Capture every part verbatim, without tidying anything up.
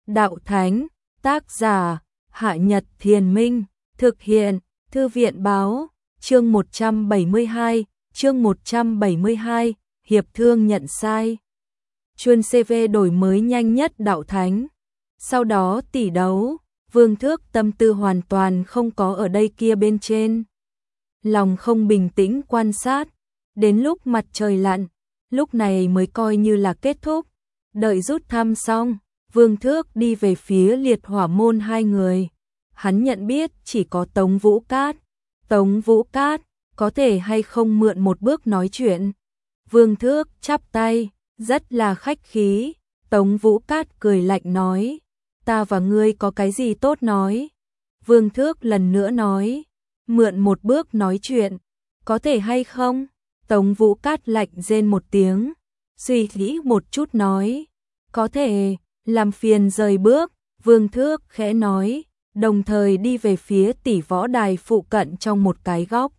Đạo Thánh, tác giả, Hạ Nhật Thiền Minh, thực hiện, Thư viện báo, chương một trăm bảy mươi hai, chương một trăm bảy mươi hai, Hiệp thương nhận sai. Chuân xê vê đổi mới nhanh nhất Đạo Thánh. Sau đó tỷ đấu, Vương Thước tâm tư hoàn toàn không có ở đây kia bên trên. Lòng không bình tĩnh quan sát, đến lúc mặt trời lặn, lúc này mới coi như là kết thúc. Đợi rút thăm xong, Vương Thước đi về phía liệt hỏa môn hai người. Hắn nhận biết chỉ có Tống Vũ Cát. Tống Vũ Cát, có thể hay không mượn một bước nói chuyện? Vương Thước chắp tay, rất là khách khí. Tống Vũ Cát cười lạnh nói, ta và ngươi có cái gì tốt nói? Vương Thước lần nữa nói, mượn một bước nói chuyện, có thể hay không? Tống Vũ Cát lạnh rên một tiếng, suy nghĩ một chút nói, có thể, làm phiền rời bước. Vương Thước khẽ nói, đồng thời đi về phía tỷ võ đài phụ cận trong một cái góc.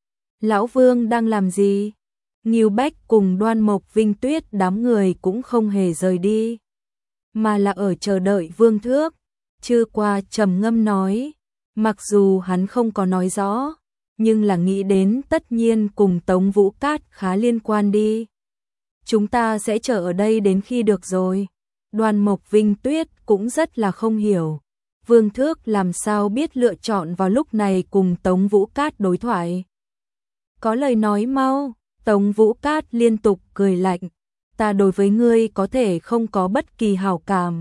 Lão Vương đang làm gì? Ngưu Bách cùng Đoan Mộc Vinh Tuyết đám người cũng không hề rời đi, mà là ở chờ đợi Vương Thước. Chư Qua trầm ngâm nói, mặc dù hắn không có nói rõ, nhưng là nghĩ đến tất nhiên cùng Tống Vũ Cát khá liên quan đi. Chúng ta sẽ chờ ở đây đến khi được rồi. Đoan Mộc Vinh Tuyết cũng rất là không hiểu, Vương Thước làm sao biết lựa chọn vào lúc này cùng Tống Vũ Cát đối thoại. Có lời nói mau. Tống Vũ Cát liên tục cười lạnh, ta đối với ngươi có thể không có bất kỳ hảo cảm.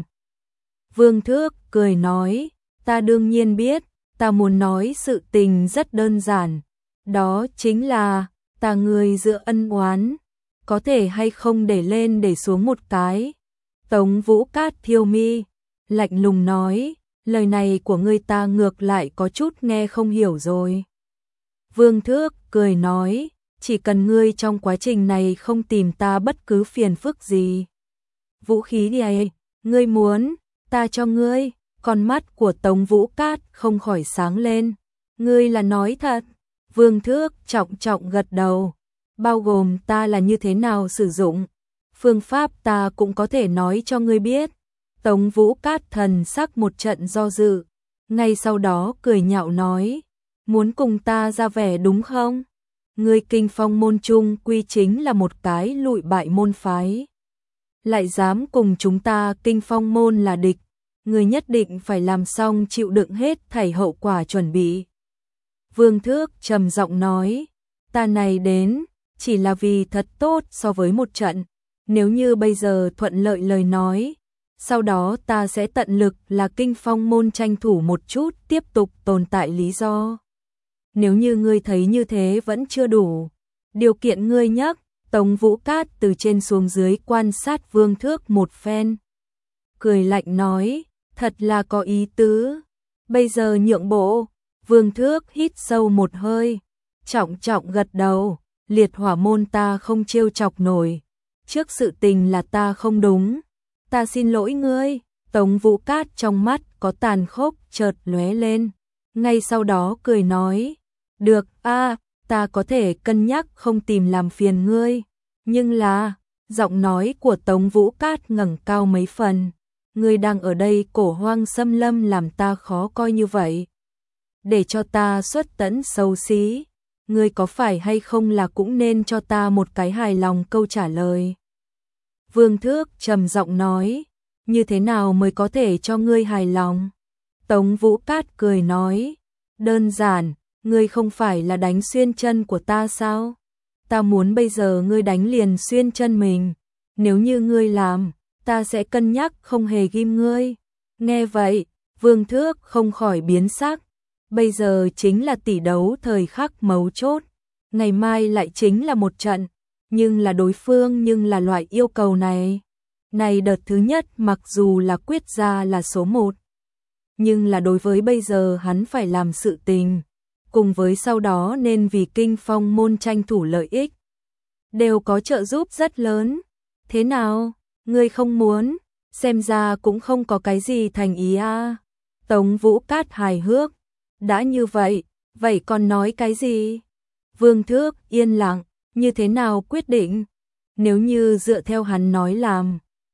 Vương Thước cười nói, ta đương nhiên biết, ta muốn nói sự tình rất đơn giản, đó chính là, ta ngươi giữa ân oán, có thể hay không để lên để xuống một cái. Tống Vũ Cát thiêu mi, lạnh lùng nói, lời này của ngươi ta ngược lại có chút nghe không hiểu rồi. Vương Thước cười nói, chỉ cần ngươi trong quá trình này không tìm ta bất cứ phiền phức gì. Vũ khí đi ấy, ngươi muốn, ta cho ngươi. Con mắt của Tống Vũ Cát không khỏi sáng lên. Ngươi là nói thật? Vương Thước trọng trọng gật đầu. Bao gồm ta là như thế nào sử dụng, phương pháp ta cũng có thể nói cho ngươi biết. Tống Vũ Cát thần sắc một trận do dự, ngay sau đó cười nhạo nói, muốn cùng ta ra vẻ đúng không? Ngươi Kinh Phong môn chung quy chính là một cái lụi bại môn phái, lại dám cùng chúng ta Kinh Phong môn là địch, ngươi nhất định phải làm xong chịu đựng hết thảy hậu quả chuẩn bị. Vương Thước trầm giọng nói, ta này đến chỉ là vì thật tốt so với một trận, nếu như bây giờ thuận lợi lời nói, sau đó ta sẽ tận lực là Kinh Phong môn tranh thủ một chút tiếp tục tồn tại lý do. Nếu như ngươi thấy như thế vẫn chưa đủ, điều kiện ngươi nhắc. Tống Vũ Cát từ trên xuống dưới quan sát Vương Thước một phen, cười lạnh nói, thật là có ý tứ. Bây giờ nhượng bộ. Vương Thước hít sâu một hơi, trọng trọng gật đầu, liệt hỏa môn ta không trêu chọc nổi, trước sự tình là ta không đúng, ta xin lỗi ngươi. Tống Vũ Cát trong mắt có tàn khốc chợt lóe lên, ngay sau đó cười nói, được a, ta có thể cân nhắc không tìm làm phiền ngươi, nhưng là, giọng nói của Tống Vũ Cát ngẩng cao mấy phần, ngươi đang ở đây cổ hoang xâm lâm làm ta khó coi như vậy, để cho ta xuất tẫn xấu xí, ngươi có phải hay không là cũng nên cho ta một cái hài lòng câu trả lời. Vương Thước trầm giọng nói, như thế nào mới có thể cho ngươi hài lòng? Tống Vũ Cát cười nói, đơn giản, ngươi không phải là đánh xuyên chân của ta sao? Ta muốn bây giờ ngươi đánh liền xuyên chân mình, nếu như ngươi làm, ta sẽ cân nhắc không hề ghim ngươi. Nghe vậy, Vương Thước không khỏi biến sắc, bây giờ chính là tỷ đấu thời khắc mấu chốt, ngày mai lại chính là một trận, nhưng là đối phương nhưng là loại yêu cầu này. Này đợt thứ nhất mặc dù là quyết ra là số một, nhưng là đối với bây giờ hắn phải làm sự tình, cùng với sau đó nên vì Kinh Phong môn tranh thủ lợi ích, đều có trợ giúp rất lớn. Thế nào, ngươi không muốn, xem ra cũng không có cái gì thành ý a. À. Tống Vũ Cát hài hước, đã như vậy, vậy còn nói cái gì? Vương Thước yên lặng, như thế nào quyết định? Nếu như dựa theo hắn nói làm,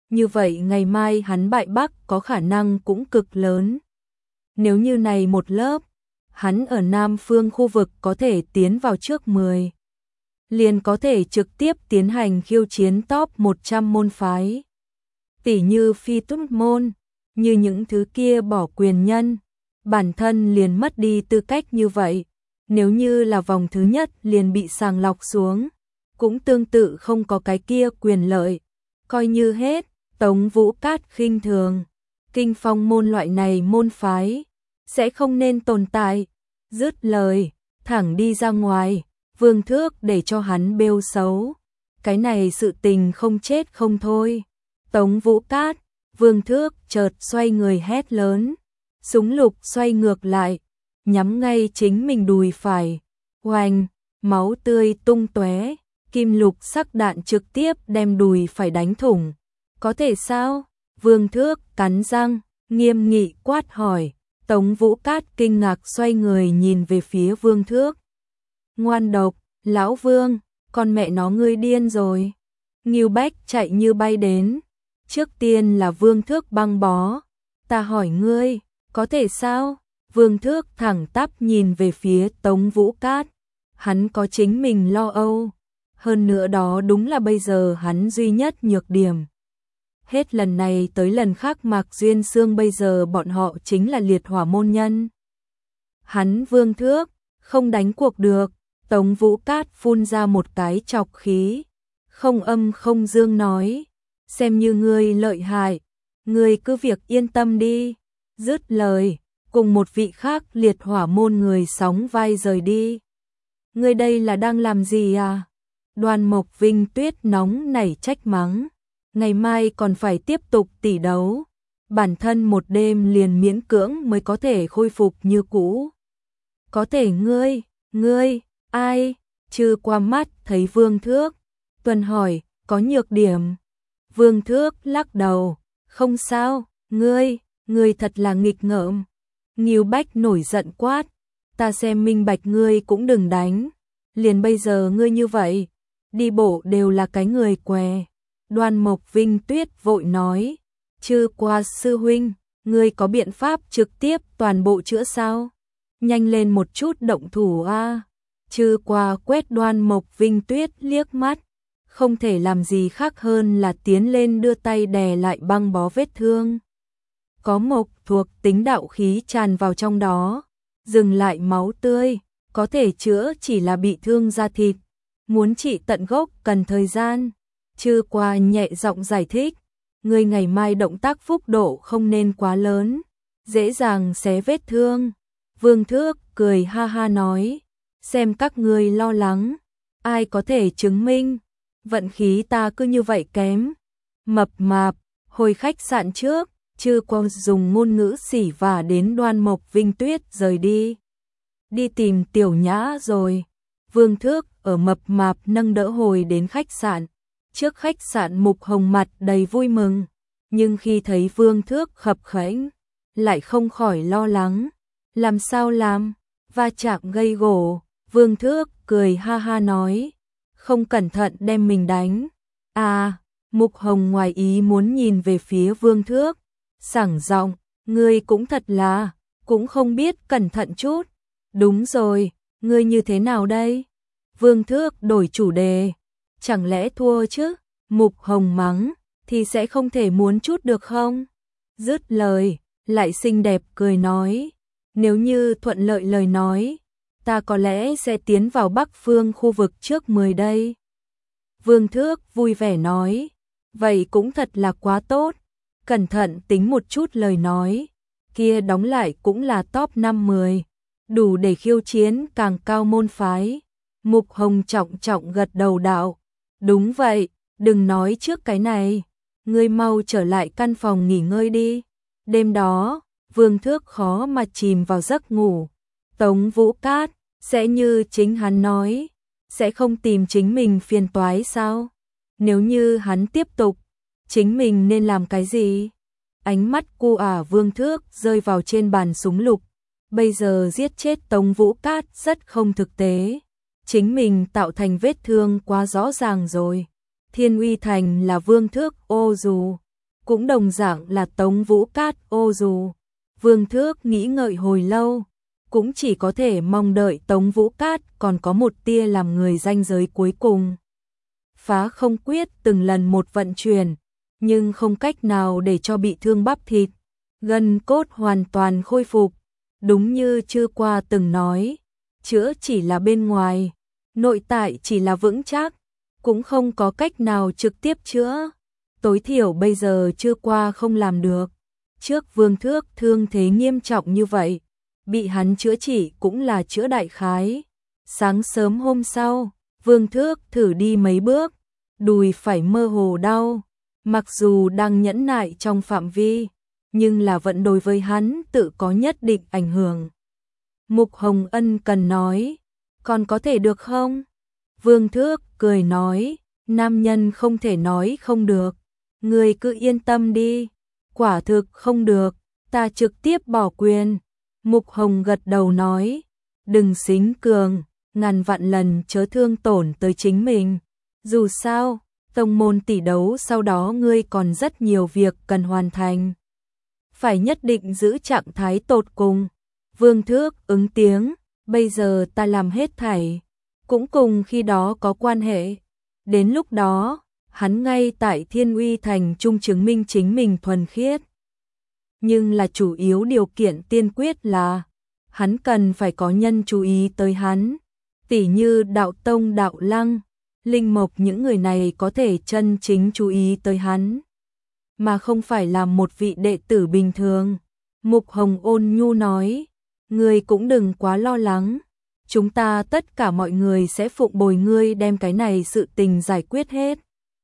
như vậy ngày mai hắn bại Bắc có khả năng cũng cực lớn. Nếu như này một lớp, hắn ở Nam phương khu vực có thể tiến vào trước mười. Liền có thể trực tiếp tiến hành khiêu chiến top một trăm môn phái. Tỷ như phi túc môn, như những thứ kia bỏ quyền nhân, bản thân liền mất đi tư cách như vậy. Nếu như là vòng thứ nhất liền bị sàng lọc xuống, cũng tương tự không có cái kia quyền lợi. Coi như hết, Tống Vũ Cát khinh thường, Kinh Phong môn loại này môn phái, sẽ không nên tồn tại. Dứt lời, thẳng đi ra ngoài, Vương Thước để cho hắn bêu xấu. Cái này sự tình không chết không thôi. Tống Vũ Cát, Vương Thước chợt xoay người hét lớn, súng lục xoay ngược lại, nhắm ngay chính mình đùi phải. Oanh, máu tươi tung tóe, kim lục sắc đạn trực tiếp đem đùi phải đánh thủng. Có thể sao? Vương Thước cắn răng, nghiêm nghị quát hỏi. Tống Vũ Cát kinh ngạc xoay người nhìn về phía Vương Thước. Ngoan độc, lão Vương, con mẹ nó ngươi điên rồi. Ngưu Bách chạy như bay đến. Trước tiên là Vương Thước băng bó. Ta hỏi ngươi, có thể sao? Vương Thước thẳng tắp nhìn về phía Tống Vũ Cát. Hắn có chính mình lo âu. Hơn nữa đó đúng là bây giờ hắn duy nhất nhược điểm. Hết lần này tới lần khác Mạc Duyên Xương bây giờ bọn họ chính là liệt hỏa môn nhân. Hắn Vương Thước, không đánh cuộc được. Tống Vũ Cát phun ra một cái chọc khí. Không âm không dương nói. Xem như ngươi lợi hại. Ngươi cứ việc yên tâm đi. Dứt lời, cùng một vị khác liệt hỏa môn người sóng vai rời đi. Ngươi đây là đang làm gì à? Đoàn Mộc Vinh Tuyết nóng nảy trách mắng. Ngày mai còn phải tiếp tục tỷ đấu. Bản thân một đêm liền miễn cưỡng mới có thể khôi phục như cũ. Có thể ngươi, ngươi, ai? Trừ qua mắt thấy Vương Thước. Tuần hỏi, có nhược điểm. Vương Thước lắc đầu. Không sao, ngươi, ngươi thật là nghịch ngợm. Ngưu Bách nổi giận quát. Ta xem minh bạch ngươi cũng đừng đánh. Liền bây giờ ngươi như vậy. Đi bộ đều là cái người què. Đoàn Mộc Vinh Tuyết vội nói. Chư qua sư huynh, ngươi có biện pháp trực tiếp toàn bộ chữa sao? Nhanh lên một chút động thủ a. Chư qua quét Đoàn Mộc Vinh Tuyết liếc mắt. Không thể làm gì khác hơn là tiến lên đưa tay đè lại băng bó vết thương. Có mộc thuộc tính đạo khí tràn vào trong đó. Dừng lại máu tươi, có thể chữa chỉ là bị thương da thịt. Muốn trị tận gốc cần thời gian. Chư qua nhẹ giọng giải thích. Người ngày mai động tác phúc độ không nên quá lớn. Dễ dàng xé vết thương. Vương Thước cười ha ha nói. Xem các ngươi lo lắng. Ai có thể chứng minh. Vận khí ta cứ như vậy kém. Mập mạp, hồi khách sạn trước. Chư qua dùng ngôn ngữ xỉ vả đến Đoan Mộc Vinh Tuyết rời đi. Đi tìm Tiểu Nhã rồi. Vương Thước ở mập mạp nâng đỡ hồi đến khách sạn. Trước khách sạn Mục Hồng mặt đầy vui mừng. Nhưng khi thấy Vương Thước khập khẽnh, lại không khỏi lo lắng. Làm sao làm? Va chạm gây gổ. Vương Thước cười ha ha nói. Không cẩn thận đem mình đánh. À, Mục Hồng ngoài ý muốn nhìn về phía Vương Thước. Sảng giọng, ngươi cũng thật là, cũng không biết cẩn thận chút. Đúng rồi, ngươi như thế nào đây? Vương Thước đổi chủ đề. Chẳng lẽ thua chứ? Mục Hồng mắng, thì sẽ không thể muốn chút được không? Dứt lời, lại xinh đẹp cười nói. Nếu như thuận lợi lời nói, ta có lẽ sẽ tiến vào Bắc Phương khu vực trước mười đây. Vương Thước vui vẻ nói. Vậy cũng thật là quá tốt. Cẩn thận tính một chút lời nói. Kia đóng lại cũng là top năm mười. Đủ để khiêu chiến càng cao môn phái. Mục Hồng trọng trọng gật đầu đạo. Đúng vậy, đừng nói trước cái này. Ngươi mau trở lại căn phòng nghỉ ngơi đi. Đêm đó, Vương Thước khó mà chìm vào giấc ngủ. Tống Vũ Cát, sẽ như chính hắn nói, sẽ không tìm chính mình phiền toái sao? Nếu như hắn tiếp tục, chính mình nên làm cái gì? Ánh mắt cu ả Vương Thước rơi vào trên bàn súng lục. Bây giờ giết chết Tống Vũ Cát rất không thực tế. Chính mình tạo thành vết thương quá rõ ràng rồi. Thiên Uy Thành là Vương Thước ô dù. cũng đồng dạng là Tống Vũ Cát ô dù. Vương Thước nghĩ ngợi hồi lâu, cũng chỉ có thể mong đợi Tống Vũ Cát còn có một tia làm người ranh giới cuối cùng. Phá không quyết từng lần một vận chuyển, nhưng không cách nào để cho bị thương bắp thịt, gân cốt hoàn toàn khôi phục. Đúng như Chư Qua từng nói, chữa chỉ là bên ngoài, nội tại chỉ là vững chắc, cũng không có cách nào trực tiếp chữa. Tối thiểu bây giờ Chư Qua không làm được. Trước Vương Thước thương thế nghiêm trọng như vậy, bị hắn chữa chỉ cũng là chữa đại khái. Sáng sớm hôm sau, Vương Thước thử đi mấy bước, đùi phải mơ hồ đau. Mặc dù đang nhẫn nại trong phạm vi, nhưng là vẫn đối với hắn tự có nhất định ảnh hưởng. Mục Hồng ân cần nói, còn có thể được không? Vương Thước cười nói, nam nhân không thể nói không được, người cứ yên tâm đi, quả thực không được, ta trực tiếp bỏ quyền. Mục Hồng gật đầu nói, đừng xính cường, ngàn vạn lần chớ thương tổn tới chính mình. Dù sao, tông môn tỷ đấu sau đó ngươi còn rất nhiều việc cần hoàn thành. Phải nhất định giữ trạng thái tột cùng. Vương Thước ứng tiếng, bây giờ ta làm hết thảy, cũng cùng khi đó có quan hệ. Đến lúc đó, hắn ngay tại Thiên Uy Thành trung chứng minh chính mình thuần khiết. Nhưng là chủ yếu điều kiện tiên quyết là, hắn cần phải có nhân chú ý tới hắn. Tỉ như Đạo Tông Đạo Lăng, Linh Mộc những người này có thể chân chính chú ý tới hắn, mà không phải là một vị đệ tử bình thường. Mục Hồng ôn nhu nói, ngươi cũng đừng quá lo lắng, chúng ta tất cả mọi người sẽ phụng bồi ngươi đem cái này sự tình giải quyết hết.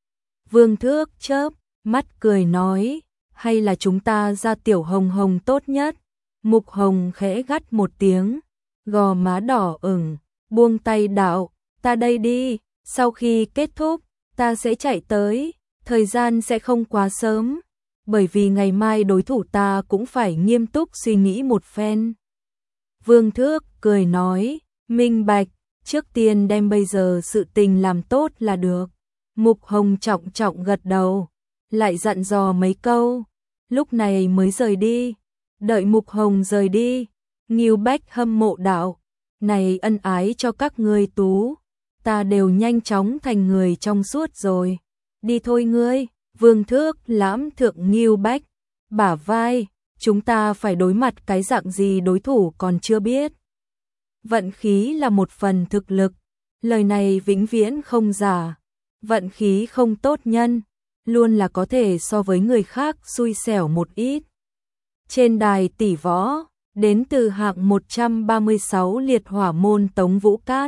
Vương Thước chớp mắt cười nói, hay là chúng ta ra Tiểu Hồng Hồng tốt nhất. Mục Hồng khẽ gắt một tiếng, gò má đỏ ửng, buông tay đạo, ta đây đi, sau khi kết thúc, ta sẽ chạy tới, thời gian sẽ không quá sớm, bởi vì ngày mai đối thủ ta cũng phải nghiêm túc suy nghĩ một phen. Vương Thước cười nói, minh bạch, trước tiên đem bây giờ sự tình làm tốt là được. Mục Hồng trọng trọng gật đầu, lại dặn dò mấy câu, lúc này mới rời đi. Đợi Mục Hồng rời đi, Ngưu Bách hâm mộ đạo, này ân ái cho các ngươi tú, ta đều nhanh chóng thành người trong suốt rồi. Đi thôi ngươi. Vương Thước lãm thượng Ngưu Bách bả vai, chúng ta phải đối mặt cái dạng gì đối thủ còn chưa biết. Vận khí là một phần thực lực, lời này vĩnh viễn không giả. Vận khí không tốt nhân, luôn là có thể so với người khác xui xẻo một ít. Trên đài tỷ võ, đến từ hạng một trăm ba mươi sáu liệt hỏa môn Tống Vũ Cát.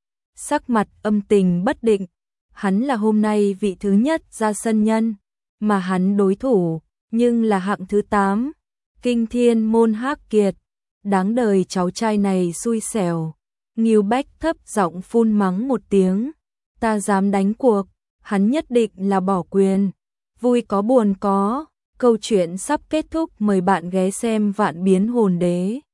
Sắc mặt âm tình bất định, hắn là hôm nay vị thứ nhất ra sân nhân, mà hắn đối thủ, nhưng là hạng thứ tám, Kinh Thiên Môn Hắc Kiệt. Đáng đời cháu trai này xui xẻo. Ngưu Bách thấp giọng phun mắng một tiếng, ta dám đánh cuộc, hắn nhất định là bỏ quyền. Vui có buồn có, câu chuyện sắp kết thúc, mời bạn ghé xem Vạn Biến Hồn Đế.